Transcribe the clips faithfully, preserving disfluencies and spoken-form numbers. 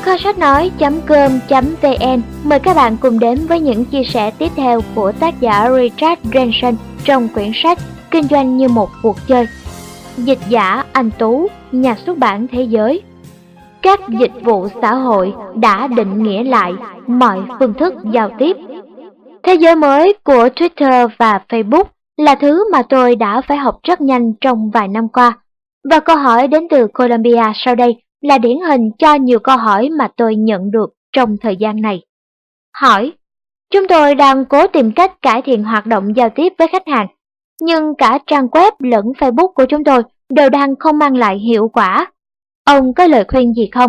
Kho sách nói.com.vn mời các bạn cùng đến với những chia sẻ tiếp theo của tác giả Richard Branson trong quyển sách Kinh doanh như một cuộc chơi. Dịch giả Anh Tú, nhà xuất bản Thế giới. Các dịch vụ xã hội đã định nghĩa lại mọi phương thức giao tiếp. Thế giới mới của Twitter và Facebook là thứ mà tôi đã phải học rất nhanh trong vài năm qua. Và câu hỏi đến từ Colombia sau đây là điển hình cho nhiều câu hỏi mà tôi nhận được trong thời gian này. Hỏi: chúng tôi đang cố tìm cách cải thiện hoạt động giao tiếp với khách hàng, nhưng cả trang web lẫn Facebook của chúng tôi đều đang không mang lại hiệu quả. Ông có lời khuyên gì không?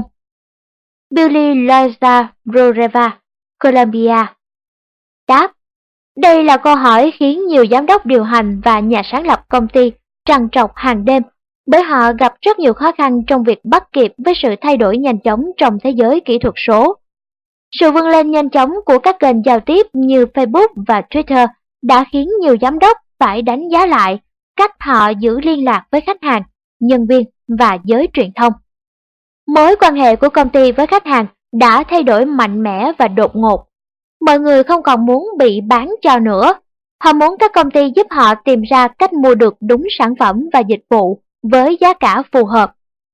Billy Loza Roreva, Colombia. Đáp: đây là câu hỏi khiến nhiều giám đốc điều hành và nhà sáng lập công ty trằn trọc hàng đêm, bởi họ gặp rất nhiều khó khăn trong việc bắt kịp với sự thay đổi nhanh chóng trong thế giới kỹ thuật số. Sự vươn lên nhanh chóng của các kênh giao tiếp như Facebook và Twitter đã khiến nhiều giám đốc phải đánh giá lại cách họ giữ liên lạc với khách hàng, nhân viên và giới truyền thông. Mối quan hệ của công ty với khách hàng đã thay đổi mạnh mẽ và đột ngột. Mọi người không còn muốn bị bán cho nữa. Họ muốn các công ty giúp họ tìm ra cách mua được đúng sản phẩm và dịch vụ với giá cả phù hợp.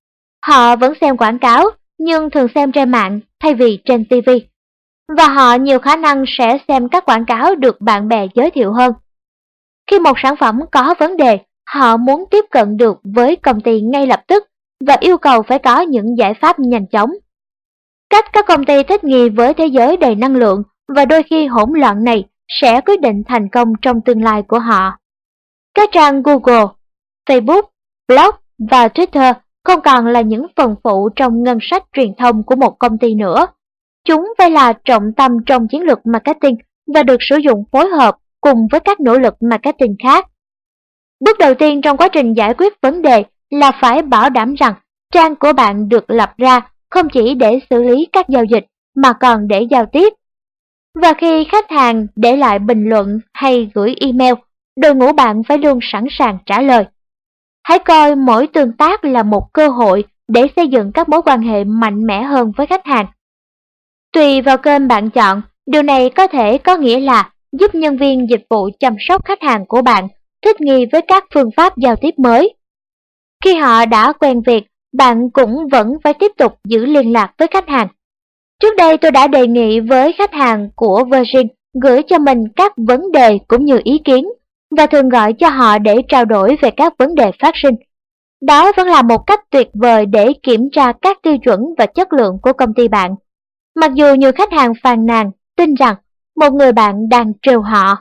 Họ vẫn xem quảng cáo, nhưng thường xem trên mạng thay vì trên ti vi. Và họ nhiều khả năng sẽ xem các quảng cáo được bạn bè giới thiệu hơn. Khi một sản phẩm có vấn đề, họ muốn tiếp cận được với công ty ngay lập tức và yêu cầu phải có những giải pháp nhanh chóng. Cách các công ty thích nghi với thế giới đầy năng lượng và đôi khi hỗn loạn này sẽ quyết định thành công trong tương lai của họ. Các trang Google, Facebook, blog và Twitter không còn là những phần phụ trong ngân sách truyền thông của một công ty nữa. Chúng phải là trọng tâm trong chiến lược marketing và được sử dụng phối hợp cùng với các nỗ lực marketing khác. Bước đầu tiên trong quá trình giải quyết vấn đề là phải bảo đảm rằng trang của bạn được lập ra không chỉ để xử lý các giao dịch mà còn để giao tiếp. Và khi khách hàng để lại bình luận hay gửi email, đội ngũ bạn phải luôn sẵn sàng trả lời. Hãy coi mỗi tương tác là một cơ hội để xây dựng các mối quan hệ mạnh mẽ hơn với khách hàng. Tùy vào kênh bạn chọn, điều này có thể có nghĩa là giúp nhân viên dịch vụ chăm sóc khách hàng của bạn thích nghi với các phương pháp giao tiếp mới. Khi họ đã quen việc, bạn cũng vẫn phải tiếp tục giữ liên lạc với khách hàng. Trước đây tôi đã đề nghị với khách hàng của Virgin gửi cho mình các vấn đề cũng như ý kiến, và thường gọi cho họ để trao đổi về các vấn đề phát sinh. Đó vẫn là một cách tuyệt vời để kiểm tra các tiêu chuẩn và chất lượng của công ty bạn. Mặc dù nhiều khách hàng phàn nàn, tin rằng một người bạn đang trêu họ.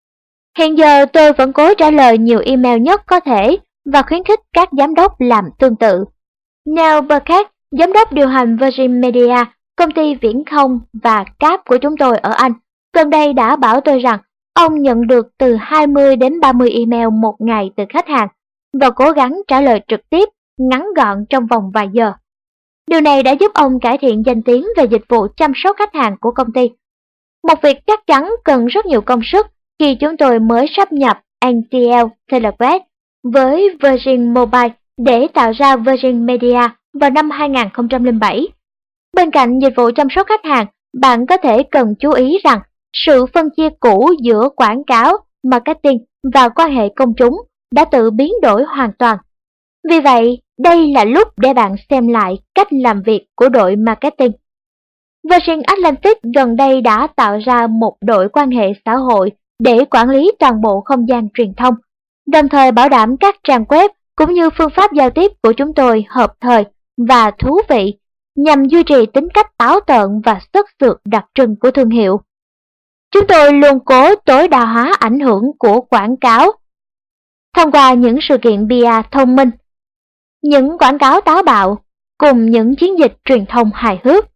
Hiện giờ tôi vẫn cố trả lời nhiều email nhất có thể và khuyến khích các giám đốc làm tương tự. Neil Burkett, giám đốc điều hành Virgin Media, công ty viễn thông và cáp của chúng tôi ở Anh, gần đây đã bảo tôi rằng ông nhận được từ hai mươi đến ba mươi email một ngày từ khách hàng và cố gắng trả lời trực tiếp, ngắn gọn trong vòng vài giờ. Điều này đã giúp ông cải thiện danh tiếng về dịch vụ chăm sóc khách hàng của công ty. Một việc chắc chắn cần rất nhiều công sức khi chúng tôi mới sáp nhập en tê lờ Telegraph với Virgin Mobile để tạo ra Virgin Media vào năm hai nghìn không trăm lẻ bảy. Bên cạnh dịch vụ chăm sóc khách hàng, bạn có thể cần chú ý rằng sự phân chia cũ giữa quảng cáo, marketing và quan hệ công chúng đã tự biến đổi hoàn toàn. Vì vậy, đây là lúc để bạn xem lại cách làm việc của đội marketing. Virgin Atlantic gần đây đã tạo ra một đội quan hệ xã hội để quản lý toàn bộ không gian truyền thông, đồng thời bảo đảm các trang web cũng như phương pháp giao tiếp của chúng tôi hợp thời và thú vị, nhằm duy trì tính cách táo tợn và xuất xược đặc trưng của thương hiệu. Chúng tôi luôn cố tối đa hóa ảnh hưởng của quảng cáo thông qua những sự kiện pê e thông minh, những quảng cáo táo bạo cùng những chiến dịch truyền thông hài hước.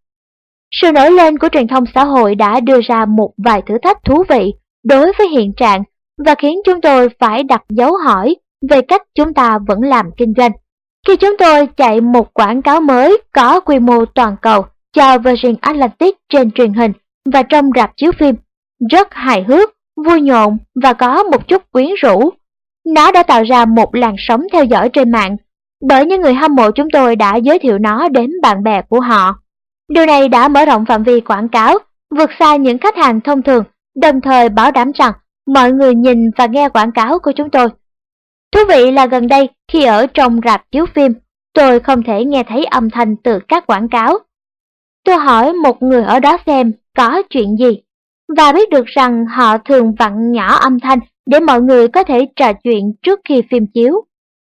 Sự nổi lên của truyền thông xã hội đã đưa ra một vài thử thách thú vị đối với hiện trạng và khiến chúng tôi phải đặt dấu hỏi về cách chúng ta vẫn làm kinh doanh. Khi chúng tôi chạy một quảng cáo mới có quy mô toàn cầu cho Virgin Atlantic trên truyền hình và trong rạp chiếu phim, rất hài hước, vui nhộn và có một chút quyến rũ. Nó đã tạo ra một làn sóng theo dõi trên mạng, bởi những người hâm mộ chúng tôi đã giới thiệu nó đến bạn bè của họ. Điều này đã mở rộng phạm vi quảng cáo, vượt xa những khách hàng thông thường, đồng thời bảo đảm rằng mọi người nhìn và nghe quảng cáo của chúng tôi. Thú vị là gần đây, khi ở trong rạp chiếu phim, tôi không thể nghe thấy âm thanh từ các quảng cáo. Tôi hỏi một người ở đó xem có chuyện gì, và biết được rằng họ thường vặn nhỏ âm thanh để mọi người có thể trò chuyện trước khi phim chiếu.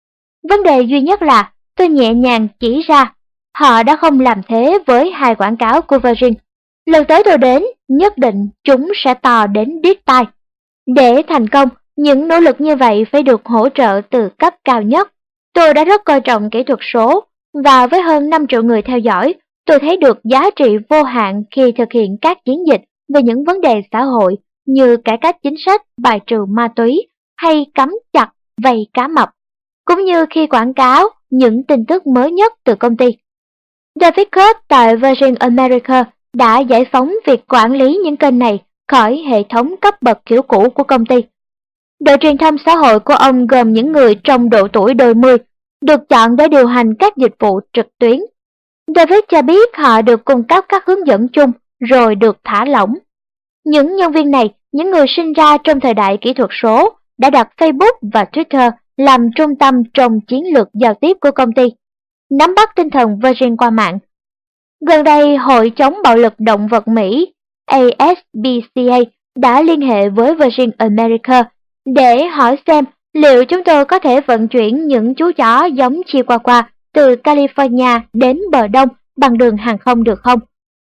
Vấn đề duy nhất là tôi nhẹ nhàng chỉ ra họ đã không làm thế với hai quảng cáo của Virgin. Lần tới tôi đến, nhất định chúng sẽ to đến điếc tai. Để thành công, những nỗ lực như vậy phải được hỗ trợ từ cấp cao nhất. Tôi đã rất coi trọng kỹ thuật số, và với hơn năm triệu người theo dõi, tôi thấy được giá trị vô hạn khi thực hiện các chiến dịch về những vấn đề xã hội như cải cách chính sách, bài trừ ma túy hay cấm chặt vây cá mập, cũng như khi quảng cáo những tin tức mới nhất từ công ty. David Coase tại Virgin America đã giải phóng việc quản lý những kênh này khỏi hệ thống cấp bậc kiểu cũ của công ty. Đội truyền thông xã hội của ông gồm những người trong độ tuổi đôi mươi, được chọn để điều hành các dịch vụ trực tuyến. David cho biết họ được cung cấp các hướng dẫn chung rồi được thả lỏng. Những nhân viên này, những người sinh ra trong thời đại kỹ thuật số, đã đặt Facebook và Twitter làm trung tâm trong chiến lược giao tiếp của công ty, nắm bắt tinh thần Virgin qua mạng. Gần đây, Hội chống bạo lực động vật Mỹ A S P C A đã liên hệ với Virgin America để hỏi xem liệu chúng tôi có thể vận chuyển những chú chó giống Chihuahua từ California đến bờ Đông bằng đường hàng không được không?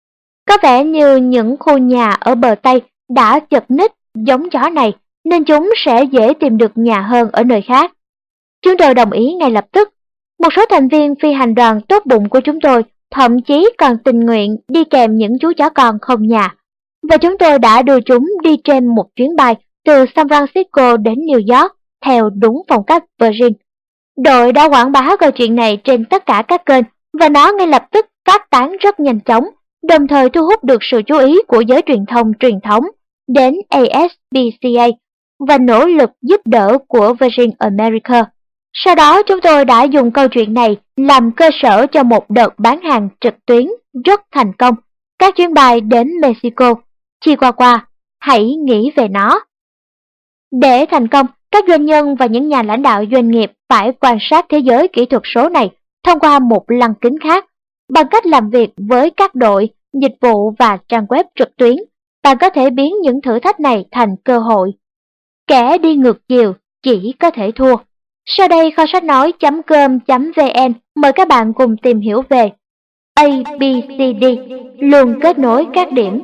Có vẻ như những khu nhà ở bờ Tây đã chật ních giống chó này, nên chúng sẽ dễ tìm được nhà hơn ở nơi khác. Chúng tôi đồng ý ngay lập tức. Một số thành viên phi hành đoàn tốt bụng của chúng tôi thậm chí còn tình nguyện đi kèm những chú chó con không nhà, và chúng tôi đã đưa chúng đi trên một chuyến bay từ San Francisco đến New York theo đúng phong cách Virgin. Đội đã quảng bá câu chuyện này trên tất cả các kênh, và nó ngay lập tức phát tán rất nhanh chóng, đồng thời thu hút được sự chú ý của giới truyền thông truyền thống đến A S P C A và nỗ lực giúp đỡ của Virgin America. Sau đó chúng tôi đã dùng câu chuyện này làm cơ sở cho một đợt bán hàng trực tuyến rất thành công. Các chuyến bay đến Mexico, Chihuahua, hãy nghĩ về nó. Để thành công, các doanh nhân và những nhà lãnh đạo doanh nghiệp phải quan sát thế giới kỹ thuật số này thông qua một lăng kính khác. Bằng cách làm việc với các đội, dịch vụ và trang web trực tuyến, bạn có thể biến những thử thách này thành cơ hội. Kẻ đi ngược chiều chỉ có thể thua. Sau đây kho sách nói chấm com chấm vn mời các bạn cùng tìm hiểu về A B C D, luôn kết nối các điểm.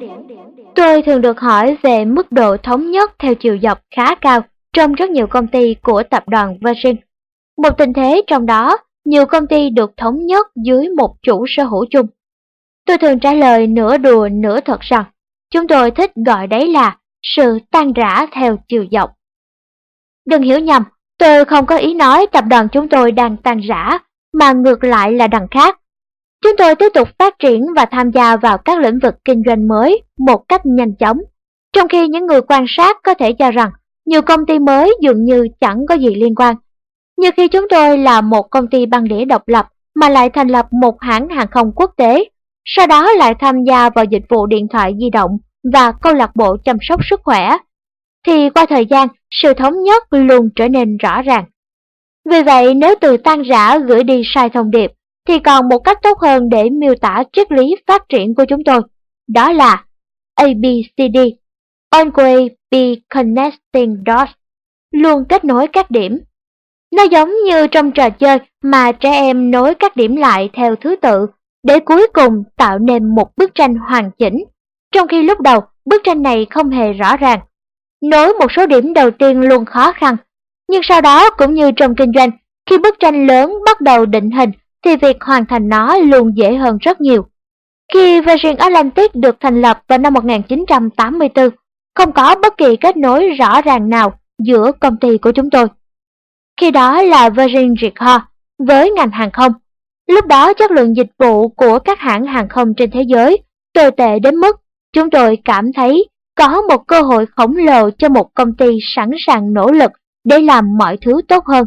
Tôi thường được hỏi về mức độ thống nhất theo chiều dọc khá cao trong rất nhiều công ty của tập đoàn Virgin. Một tình thế trong đó, nhiều công ty được thống nhất dưới một chủ sở hữu chung. Tôi thường trả lời nửa đùa nửa thật rằng, chúng tôi thích gọi đấy là sự tan rã theo chiều dọc. Đừng hiểu nhầm, tôi không có ý nói tập đoàn chúng tôi đang tan rã, mà ngược lại là đằng khác. Chúng tôi tiếp tục phát triển và tham gia vào các lĩnh vực kinh doanh mới một cách nhanh chóng, trong khi những người quan sát có thể cho rằng nhiều công ty mới dường như chẳng có gì liên quan. Như khi chúng tôi là một công ty băng đĩa độc lập mà lại thành lập một hãng hàng không quốc tế, sau đó lại tham gia vào dịch vụ điện thoại di động và câu lạc bộ chăm sóc sức khỏe, thì qua thời gian, sự thống nhất luôn trở nên rõ ràng. Vì vậy, nếu từ tan rã gửi đi sai thông điệp, thì còn một cách tốt hơn để miêu tả triết lý phát triển của chúng tôi, đó là A B C D, Always be connecting dots, luôn kết nối các điểm. Nó giống như trong trò chơi mà trẻ em nối các điểm lại theo thứ tự, để cuối cùng tạo nên một bức tranh hoàn chỉnh, trong khi lúc đầu bức tranh này không hề rõ ràng. Nối một số điểm đầu tiên luôn khó khăn, nhưng sau đó cũng như trong kinh doanh, khi bức tranh lớn bắt đầu định hình thì việc hoàn thành nó luôn dễ hơn rất nhiều. Khi Virgin Atlantic được thành lập vào năm một nghìn chín trăm tám mươi tư, không có bất kỳ kết nối rõ ràng nào giữa công ty của chúng tôi. Khi đó là Virgin Recall với ngành hàng không. Lúc đó chất lượng dịch vụ của các hãng hàng không trên thế giới tồi tệ đến mức chúng tôi cảm thấy có một cơ hội khổng lồ cho một công ty sẵn sàng nỗ lực để làm mọi thứ tốt hơn.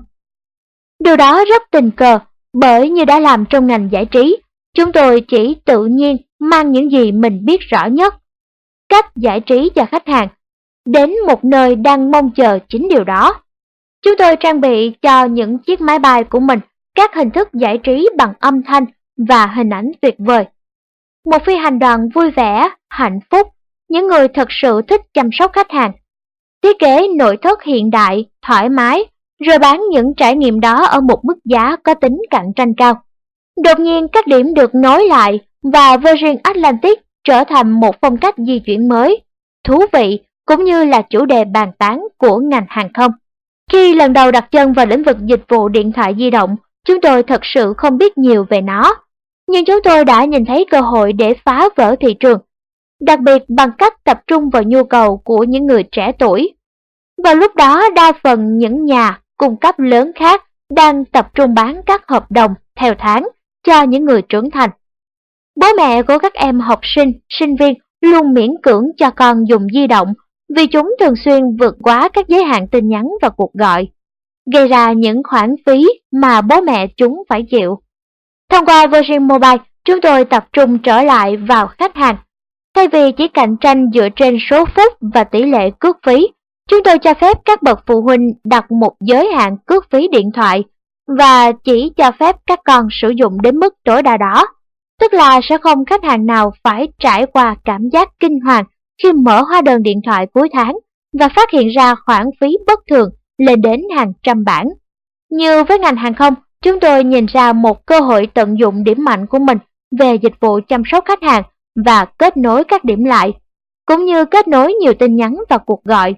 Điều đó rất tình cờ, bởi như đã làm trong ngành giải trí, chúng tôi chỉ tự nhiên mang những gì mình biết rõ nhất, cách giải trí cho khách hàng, đến một nơi đang mong chờ chính điều đó. Chúng tôi trang bị cho những chiếc máy bay của mình các hình thức giải trí bằng âm thanh và hình ảnh tuyệt vời. Một phi hành đoàn vui vẻ, hạnh phúc, những người thật sự thích chăm sóc khách hàng. Thiết kế nội thất hiện đại, thoải mái, rồi bán những trải nghiệm đó ở một mức giá có tính cạnh tranh cao. Đột nhiên các điểm được nối lại và Virgin Atlantic trở thành một phong cách di chuyển mới, thú vị cũng như là chủ đề bàn tán của ngành hàng không. Khi lần đầu đặt chân vào lĩnh vực dịch vụ điện thoại di động, chúng tôi thật sự không biết nhiều về nó, nhưng chúng tôi đã nhìn thấy cơ hội để phá vỡ thị trường, đặc biệt bằng cách tập trung vào nhu cầu của những người trẻ tuổi. Vào lúc đó, đa phần những nhà cung cấp lớn khác đang tập trung bán các hợp đồng theo tháng cho những người trưởng thành. Bố mẹ của các em học sinh, sinh viên luôn miễn cưỡng cho con dùng di động vì chúng thường xuyên vượt quá các giới hạn tin nhắn và cuộc gọi, gây ra những khoản phí mà bố mẹ chúng phải chịu. Thông qua Virgin Mobile, chúng tôi tập trung trở lại vào khách hàng. Thay vì chỉ cạnh tranh dựa trên số phút và tỷ lệ cước phí, chúng tôi cho phép các bậc phụ huynh đặt một giới hạn cước phí điện thoại và chỉ cho phép các con sử dụng đến mức tối đa đó. Tức là sẽ không khách hàng nào phải trải qua cảm giác kinh hoàng khi mở hóa đơn điện thoại cuối tháng và phát hiện ra khoản phí bất thường lên đến hàng trăm bảng. Như với ngành hàng không, chúng tôi nhìn ra một cơ hội tận dụng điểm mạnh của mình về dịch vụ chăm sóc khách hàng và kết nối các điểm lại, cũng như kết nối nhiều tin nhắn và cuộc gọi.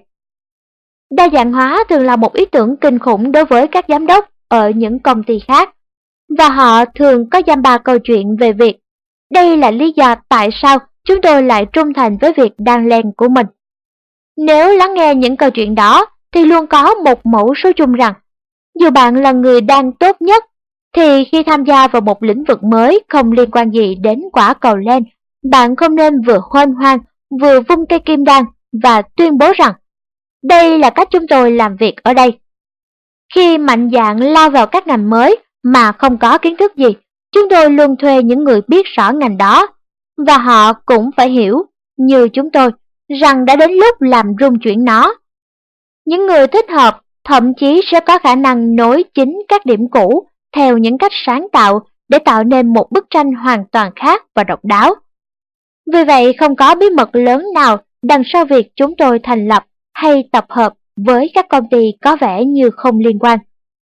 Đa dạng hóa thường là một ý tưởng kinh khủng đối với các giám đốc ở những công ty khác, và họ thường có dăm ba câu chuyện về việc đây là lý do tại sao chúng tôi lại trung thành với việc đan len của mình. Nếu lắng nghe những câu chuyện đó, thì luôn có một mẫu số chung rằng, dù bạn là người đang tốt nhất, thì khi tham gia vào một lĩnh vực mới không liên quan gì đến quả cầu len, bạn không nên vừa hoan hoang, vừa vung cây kim đan và tuyên bố rằng, đây là cách chúng tôi làm việc ở đây. Khi mạnh dạn lao vào các ngành mới mà không có kiến thức gì, chúng tôi luôn thuê những người biết rõ ngành đó, và họ cũng phải hiểu, như chúng tôi, rằng đã đến lúc làm rung chuyển nó. Những người thích hợp thậm chí sẽ có khả năng nối chính các điểm cũ theo những cách sáng tạo để tạo nên một bức tranh hoàn toàn khác và độc đáo. Vì vậy, không có bí mật lớn nào đằng sau việc chúng tôi thành lập hay tập hợp với các công ty có vẻ như không liên quan.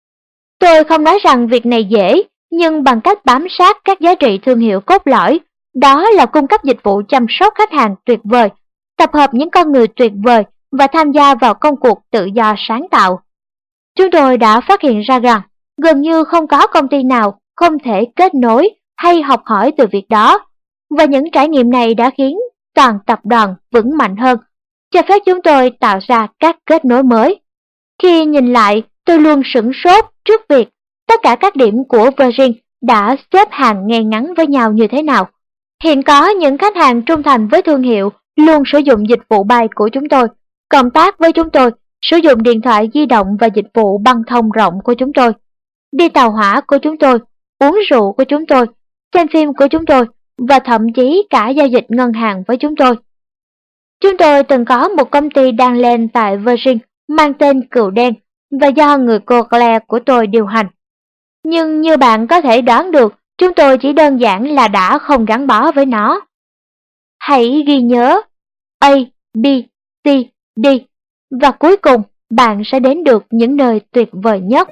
Tôi không nói rằng việc này dễ, nhưng bằng cách bám sát các giá trị thương hiệu cốt lõi, đó là cung cấp dịch vụ chăm sóc khách hàng tuyệt vời, tập hợp những con người tuyệt vời và tham gia vào công cuộc tự do sáng tạo. Chúng tôi đã phát hiện ra rằng gần như không có công ty nào không thể kết nối hay học hỏi từ việc đó, và những trải nghiệm này đã khiến toàn tập đoàn vững mạnh hơn, cho phép chúng tôi tạo ra các kết nối mới. Khi nhìn lại, tôi luôn sửng sốt trước việc tất cả các điểm của Virgin đã xếp hàng ngay ngắn với nhau như thế nào. Hiện có những khách hàng trung thành với thương hiệu luôn sử dụng dịch vụ bay của chúng tôi, cộng tác với chúng tôi, sử dụng điện thoại di động và dịch vụ băng thông rộng của chúng tôi, đi tàu hỏa của chúng tôi, uống rượu của chúng tôi, xem phim của chúng tôi, và thậm chí cả giao dịch ngân hàng với chúng tôi. Chúng tôi từng có một công ty đan len tại Virgin mang tên Cừu Đen và do người cô Claire của tôi điều hành. Nhưng như bạn có thể đoán được, chúng tôi chỉ đơn giản là đã không gắn bó với nó. Hãy ghi nhớ A, B, C, D, và cuối cùng bạn sẽ đến được những nơi tuyệt vời nhất.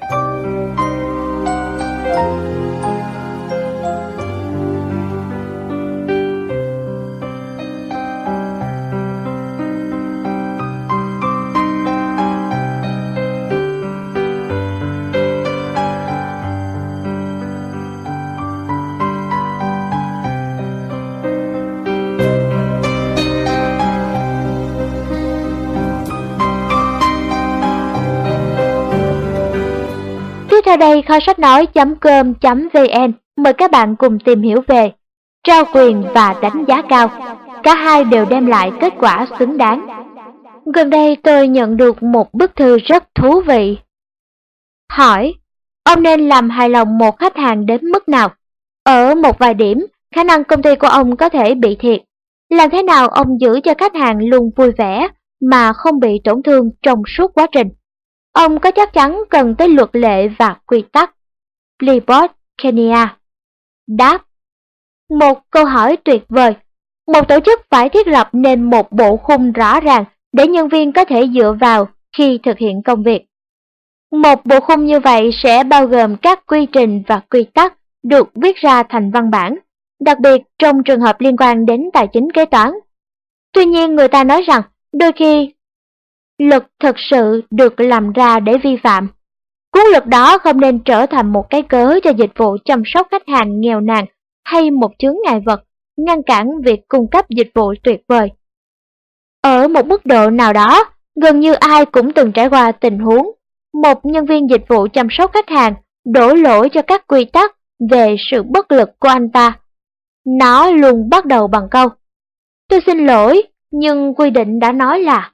Tiếp theo đây, kho sách nói chấm com chấm vn mời các bạn cùng tìm hiểu về trao quyền và đánh giá cao. Cả hai đều đem lại kết quả xứng đáng. Gần đây tôi nhận được một bức thư rất thú vị. Hỏi, ông nên làm hài lòng một khách hàng đến mức nào? Ở một vài điểm, khả năng công ty của ông có thể bị thiệt. Làm thế nào ông giữ cho khách hàng luôn vui vẻ mà không bị tổn thương trong suốt quá trình? Ông có chắc chắn cần tới luật lệ và quy tắc? Freeport, Kenya. Đáp: một câu hỏi tuyệt vời. Một tổ chức phải thiết lập nên một bộ khung rõ ràng để nhân viên có thể dựa vào khi thực hiện công việc. Một bộ khung như vậy sẽ bao gồm các quy trình và quy tắc được viết ra thành văn bản, đặc biệt trong trường hợp liên quan đến tài chính kế toán. Tuy nhiên, người ta nói rằng đôi khi luật thực sự được làm ra để vi phạm. Cuốn luật đó không nên trở thành một cái cớ cho dịch vụ chăm sóc khách hàng nghèo nàn hay một chướng ngại vật ngăn cản việc cung cấp dịch vụ tuyệt vời. Ở một mức độ nào đó, gần như ai cũng từng trải qua tình huống một nhân viên dịch vụ chăm sóc khách hàng đổ lỗi cho các quy tắc về sự bất lực của anh ta. Nó luôn bắt đầu bằng câu: "Tôi xin lỗi, nhưng quy định đã nói là..."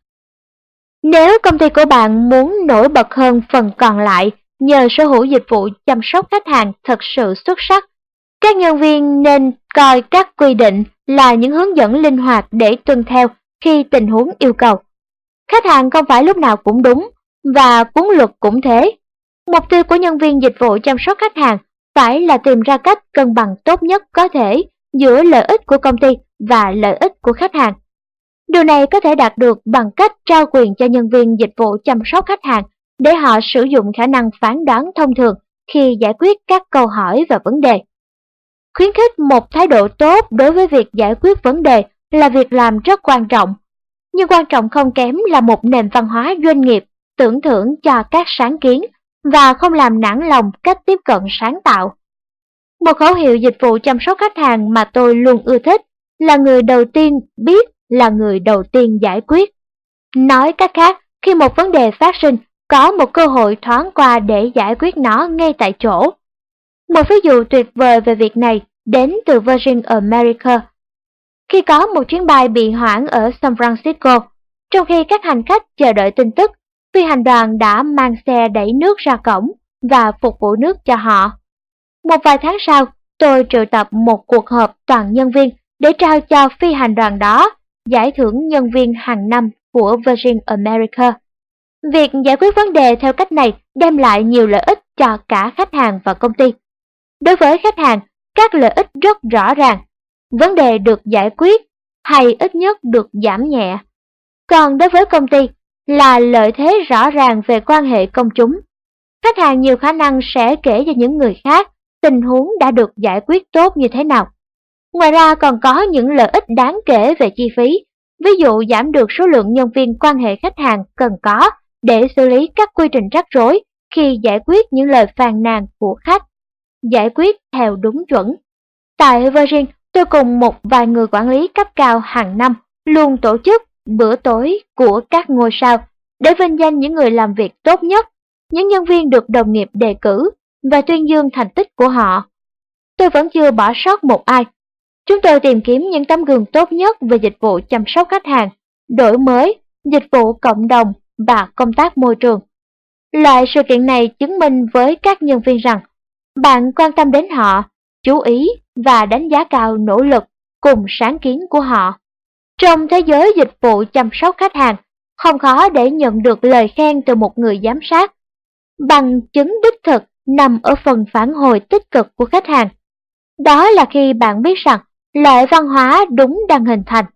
Nếu công ty của bạn muốn nổi bật hơn phần còn lại nhờ sở hữu dịch vụ chăm sóc khách hàng thật sự xuất sắc, các nhân viên nên coi các quy định là những hướng dẫn linh hoạt để tuân theo khi tình huống yêu cầu. Khách hàng không phải lúc nào cũng đúng, và cuốn luật cũng thế. Mục tiêu của nhân viên dịch vụ chăm sóc khách hàng phải là tìm ra cách cân bằng tốt nhất có thể giữa lợi ích của công ty và lợi ích của khách hàng. Điều này có thể đạt được bằng cách trao quyền cho nhân viên dịch vụ chăm sóc khách hàng để họ sử dụng khả năng phán đoán thông thường khi giải quyết các câu hỏi và vấn đề. Khuyến khích một thái độ tốt đối với việc giải quyết vấn đề là việc làm rất quan trọng, nhưng quan trọng không kém là một nền văn hóa doanh nghiệp tưởng thưởng cho các sáng kiến và không làm nản lòng cách tiếp cận sáng tạo. Một khẩu hiệu dịch vụ chăm sóc khách hàng mà tôi luôn ưa thích là người đầu tiên biết là người đầu tiên giải quyết. Nói cách khác, khi một vấn đề phát sinh, có một cơ hội thoáng qua để giải quyết nó ngay tại chỗ. Một ví dụ tuyệt vời về việc này đến từ Virgin America. Khi có một chuyến bay bị hoãn ở San Francisco, trong khi các hành khách chờ đợi tin tức, phi hành đoàn đã mang xe đẩy nước ra cổng và phục vụ nước cho họ. Một vài tháng sau, tôi triệu tập một cuộc họp toàn nhân viên để trao cho phi hành đoàn đó giải thưởng nhân viên hàng năm của Virgin America. Việc giải quyết vấn đề theo cách này đem lại nhiều lợi ích cho cả khách hàng và công ty. Đối với khách hàng, các lợi ích rất rõ ràng. Vấn đề được giải quyết hay ít nhất được giảm nhẹ. Còn đối với công ty là lợi thế rõ ràng về quan hệ công chúng. Khách hàng nhiều khả năng sẽ kể cho những người khác tình huống đã được giải quyết tốt như thế nào. Ngoài ra còn có những lợi ích đáng kể về chi phí, ví dụ giảm được số lượng nhân viên quan hệ khách hàng cần có để xử lý các quy trình rắc rối khi giải quyết những lời phàn nàn của khách, giải quyết theo đúng chuẩn. Tại Virgin, tôi cùng một vài người quản lý cấp cao hàng năm luôn tổ chức bữa tối của các ngôi sao để vinh danh những người làm việc tốt nhất, những nhân viên được đồng nghiệp đề cử và tuyên dương thành tích của họ. Tôi vẫn chưa bỏ sót một ai. Chúng tôi tìm kiếm những tấm gương tốt nhất về dịch vụ chăm sóc khách hàng, đổi mới, dịch vụ cộng đồng và công tác môi trường. Loại sự kiện này chứng minh với các nhân viên rằng bạn quan tâm đến họ, chú ý và đánh giá cao nỗ lực cùng sáng kiến của họ. Trong thế giới dịch vụ chăm sóc khách hàng, không khó để nhận được lời khen từ một người giám sát. Bằng chứng đích thực nằm ở phần phản hồi tích cực của khách hàng. Đó là khi bạn biết rằng loại văn hóa đúng đang hình thành.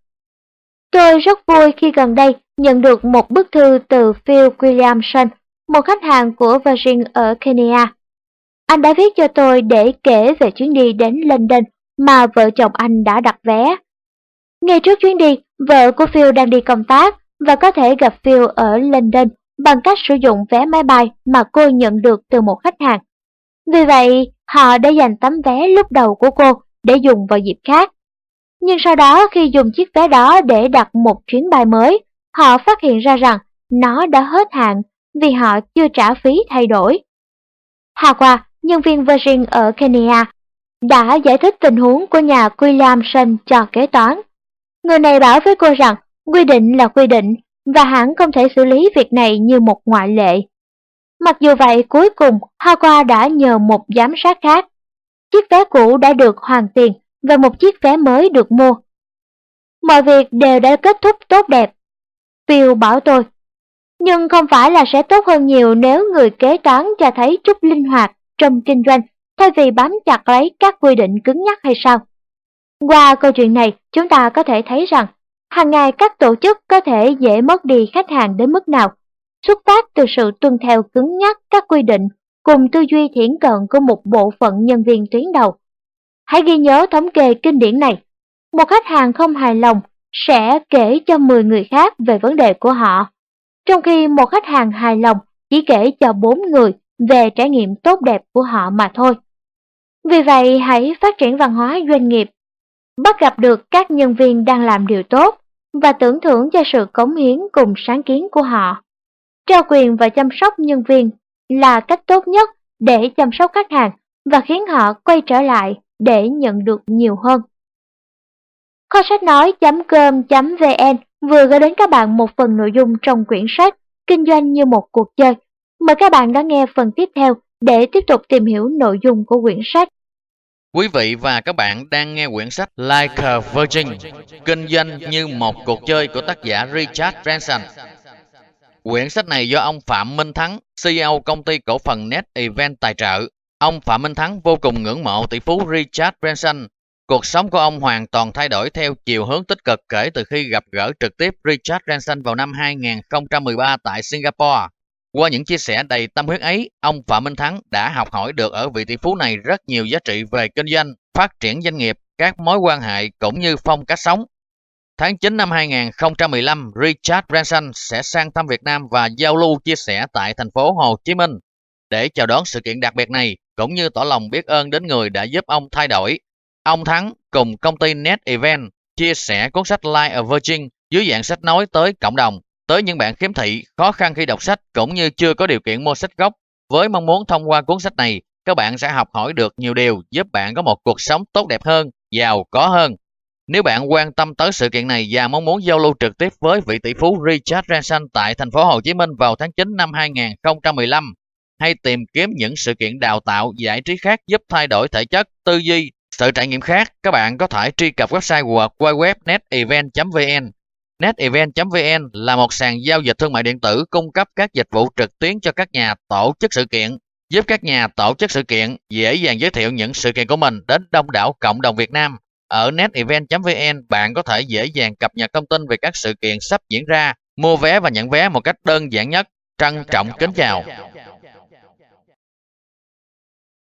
Tôi rất vui khi gần đây nhận được một bức thư từ Phil Williamson, một khách hàng của Virgin ở Kenya. Anh đã viết cho tôi để kể về chuyến đi đến London mà vợ chồng anh đã đặt vé. Ngay trước chuyến đi, vợ của Phil đang đi công tác và có thể gặp Phil ở London bằng cách sử dụng vé máy bay mà cô nhận được từ một khách hàng. Vì vậy, họ đã dành tấm vé lúc đầu của cô để dùng vào dịp khác. Nhưng sau đó khi dùng chiếc vé đó để đặt một chuyến bay mới, họ phát hiện ra rằng nó đã hết hạn vì họ chưa trả phí thay đổi. Hawa, nhân viên Virgin ở Kenya, đã giải thích tình huống của nhà Williamson cho kế toán. Người này bảo với cô rằng quy định là quy định và hãng không thể xử lý việc này như một ngoại lệ. Mặc dù vậy, cuối cùng Hawa đã nhờ một giám sát khác. Chiếc vé cũ đã được hoàn tiền và một chiếc vé mới được mua. Mọi việc đều đã kết thúc tốt đẹp. Phil bảo tôi, nhưng không phải là sẽ tốt hơn nhiều nếu người kế toán cho thấy chút linh hoạt trong kinh doanh thay vì bám chặt lấy các quy định cứng nhắc hay sao? Qua câu chuyện này, chúng ta có thể thấy rằng hàng ngày các tổ chức có thể dễ mất đi khách hàng đến mức nào, xuất phát từ sự tuân theo cứng nhắc các quy định cùng tư duy thiển cận của một bộ phận nhân viên tuyến đầu. Hãy ghi nhớ thống kê kinh điển này. Một khách hàng không hài lòng sẽ kể cho mười người khác về vấn đề của họ, trong khi một khách hàng hài lòng chỉ kể cho bốn người về trải nghiệm tốt đẹp của họ mà thôi. Vì vậy, hãy phát triển văn hóa doanh nghiệp, bắt gặp được các nhân viên đang làm điều tốt và tưởng thưởng cho sự cống hiến cùng sáng kiến của họ. Trao quyền và chăm sóc nhân viên là cách tốt nhất để chăm sóc khách hàng và khiến họ quay trở lại để nhận được nhiều hơn. Kho sách nói chấm com chấm vn vừa gửi đến các bạn một phần nội dung trong quyển sách Kinh doanh như một cuộc chơi. Mời các bạn đón nghe phần tiếp theo để tiếp tục tìm hiểu nội dung của quyển sách. Quý vị và các bạn đang nghe quyển sách Like a Virgin, Kinh doanh như một cuộc chơi của tác giả Richard Branson. Quyển sách này do ông Phạm Minh Thắng, xê e ô công ty cổ phần Net Event tài trợ. Ông Phạm Minh Thắng vô cùng ngưỡng mộ tỷ phú Richard Branson. Cuộc sống của ông hoàn toàn thay đổi theo chiều hướng tích cực kể từ khi gặp gỡ trực tiếp Richard Branson vào năm hai nghìn không trăm mười ba tại Singapore. Qua những chia sẻ đầy tâm huyết ấy, ông Phạm Minh Thắng đã học hỏi được ở vị tỷ phú này rất nhiều giá trị về kinh doanh, phát triển doanh nghiệp, các mối quan hệ cũng như phong cách sống. Tháng chín năm hai nghìn không trăm mười lăm, Richard Branson sẽ sang thăm Việt Nam và giao lưu chia sẻ tại thành phố Hồ Chí Minh. Để chào đón sự kiện đặc biệt này, cũng như tỏ lòng biết ơn đến người đã giúp ông thay đổi, ông Thắng cùng công ty Net Event chia sẻ cuốn sách Like a Virgin dưới dạng sách nói tới cộng đồng, tới những bạn khiếm thị, khó khăn khi đọc sách cũng như chưa có điều kiện mua sách gốc. Với mong muốn thông qua cuốn sách này, các bạn sẽ học hỏi được nhiều điều giúp bạn có một cuộc sống tốt đẹp hơn, giàu có hơn. Nếu bạn quan tâm tới sự kiện này và mong muốn giao lưu trực tiếp với vị tỷ phú Richard Branson tại thành phố Hồ Chí Minh vào tháng chín năm hai nghìn không trăm mười lăm, hay tìm kiếm những sự kiện đào tạo giải trí khác giúp thay đổi thể chất, tư duy, sự trải nghiệm khác, các bạn có thể truy cập website hoặc qua web net event chấm vn. net event chấm vn là một sàn giao dịch thương mại điện tử cung cấp các dịch vụ trực tuyến cho các nhà tổ chức sự kiện, giúp các nhà tổ chức sự kiện dễ dàng giới thiệu những sự kiện của mình đến đông đảo cộng đồng Việt Nam. Ở net event chấm vn, bạn có thể dễ dàng cập nhật thông tin về các sự kiện sắp diễn ra, mua vé và nhận vé một cách đơn giản nhất. Trân trọng kính chào.